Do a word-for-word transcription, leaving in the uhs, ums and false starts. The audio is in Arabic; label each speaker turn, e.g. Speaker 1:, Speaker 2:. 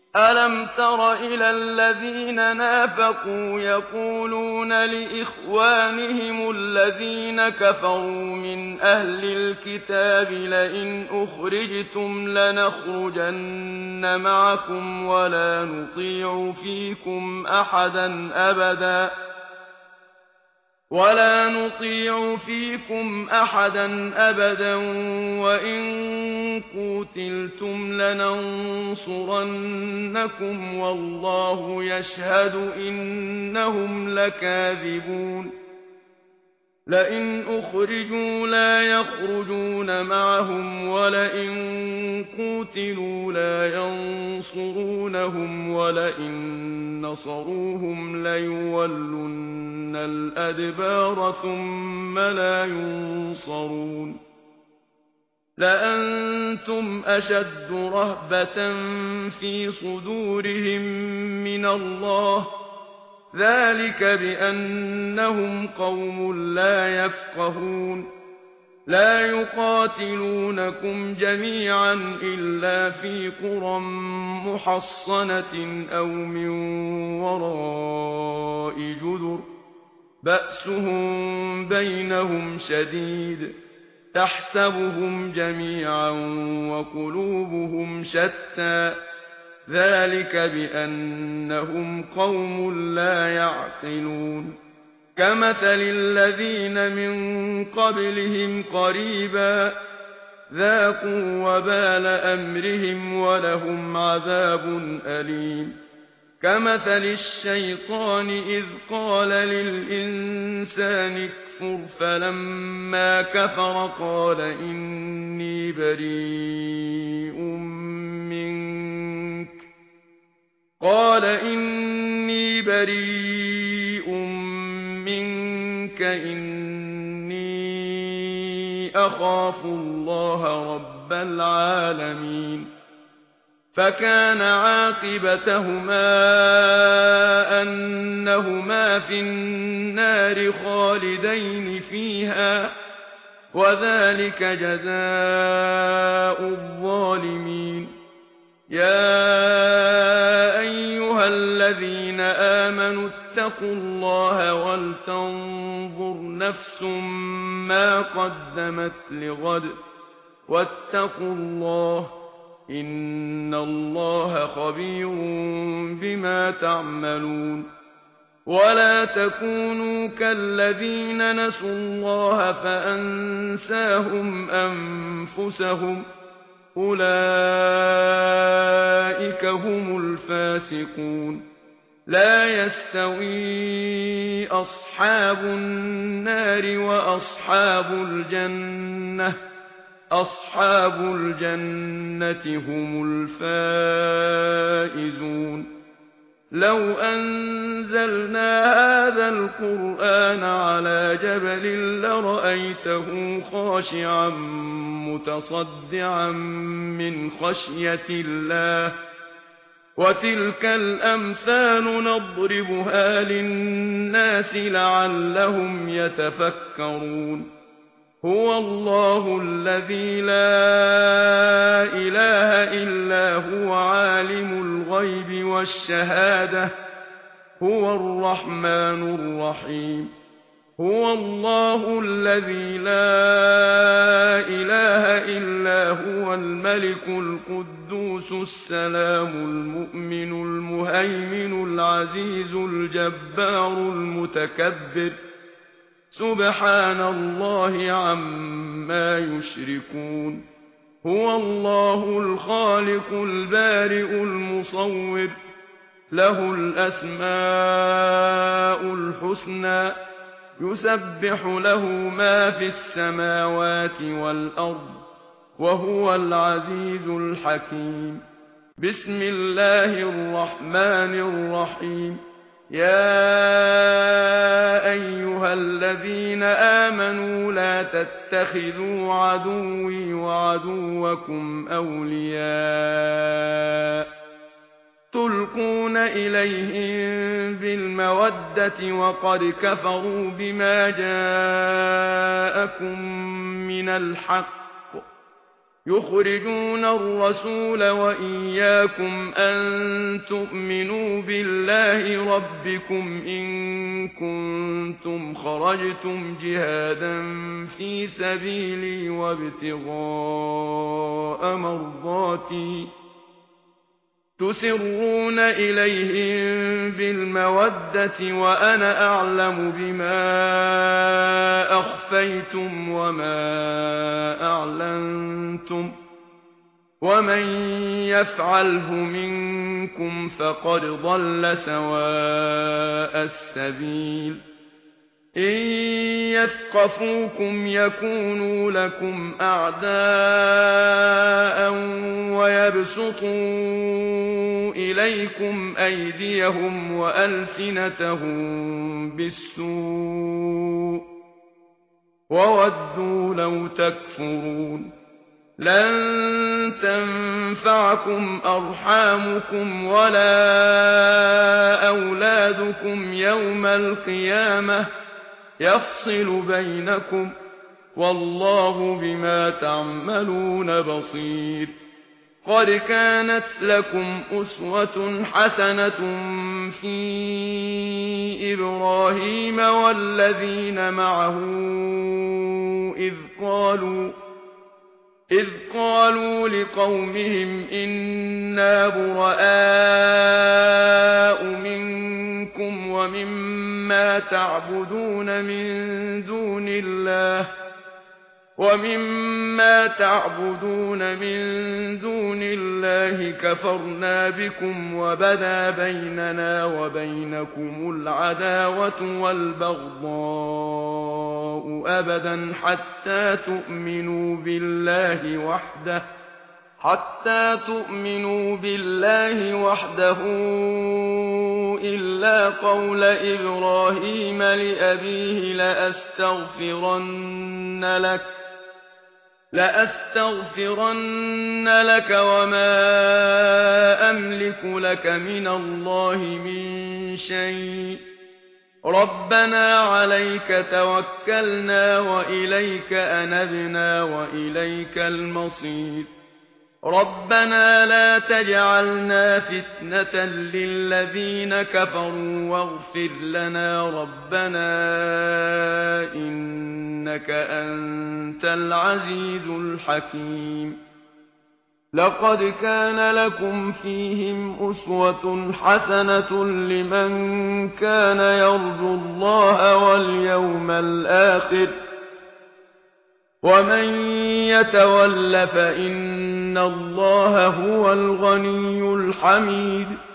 Speaker 1: ألم تر إلى الذين نافقوا يقولون لإخوانهم الذين كفروا من أهل الكتاب لئن أخرجتم لنخرجن معكم ولا نطيع فيكم أحدا أبدا ولا نطيع فيكم أحدا أبدا وإن قوتلتم لننصرنكم والله يشهد إنهم لكاذبون لئن أخرجوا لا يخرجون معهم ولئن قوتلوا لا ينصرونهم ولئن نصروهم ليولن الأدبار ثم لا ينصرون لأنتم أشد رهبة في صدورهم من الله ذلك بأنهم قوم لا يفقهون لا يقاتلونكم جميعا إلا في قرى محصنة أو من وراء جدر بأسهم بينهم شديد تحسبهم جميعا وقلوبهم شتى ذلك بأنهم قوم لا يعقلون كمثل الذين من قبلهم قريبا ذاقوا وبال أمرهم ولهم عذاب أليم كمثل الشيطان إذ قال للإنسان اكفر فلما كفر قال إني بريء منك قال إني بريء منك إني أخاف الله رب العالمين فكان عاقبتهما أنهما في النار خالدين فيها وذلك جزاء الظالمين يا أيها الذين آمنوا اتقوا الله ولتنظر نفس ما قدمت لغد واتقوا الله إن الله خبير بما تعملون ولا تكونوا كالذين نسوا الله فأنساهم أنفسهم أولئك هم الفاسقون لا يستوي أصحاب النار وأصحاب الجنة أصحاب الجنة هم الفائزون لو أنزلنا هذا القرآن على جبل لرأيته خاشعا متصدعا من خشية الله وتلك الأمثال نضربها للناس لعلهم يتفكرون هو الله الذي لا إله إلا هو عالم الغيب والشهادة هو الرحمن الرحيم هو الله الذي لا إله إلا هو الملك القدوس السلام المؤمن المهيمن العزيز الجبار المتكبر سبحان الله عما يشركون هو الله الخالق البارئ المصور له الأسماء الحسنى يسبح له ما في السماوات والأرض وهو العزيز الحكيم بسم الله الرحمن الرحيم يا أيها الذين آمنوا لا تتخذوا عدوي وعدوكم أولياء تلقون إليهم بالمودة وقد كفروا بما جاءكم من الحق يخرجون الرسول وإياكم أن تؤمنوا بالله ربكم إن كنتم خرجتم جهادا في سبيلي وابتغاء مرضاتي تسرون إليهم بالمودة وأنا أعلم بما أخفيتم وما أعلنتم ومن يفعله منكم فقد ضل سواء السبيل إن يثقفوكم يكونوا لكم أعداء ويبسطوا إليكم أيديهم وألسنتهم بالسوء وودوا لو تكفرون لن تنفعكم أرحامكم ولا أولادكم يوم القيامة يفصل بينكم والله بما تعملون بصير قد كانت لكم أسوة حسنة في إبراهيم والذين معه إذ قالوا إذ قالوا لقومهم إنا براء منكم ومما تعبدون من دون الله ومما تعبدون من دون الله كفرنا بكم وبدا بيننا وبينكم العداوة والبغضاء أبدا حتى تؤمنوا بالله وحده حتى تؤمنوا بالله وحده إلا قول إبراهيم لأبيه لأستغفرن لك لأستغفرن لك وما أملك لك من الله من شيء ربنا عليك توكلنا وإليك أنبنا وإليك المصير ربنا لا تجعلنا فتنة للذين كفروا واغفر لنا ربنا إنك أنت العزيز الحكيم لقد كان لكم فيهم أسوة حسنة لمن كان يرجو الله واليوم الآخر ومن يتول فإن الله هو الغني الحميد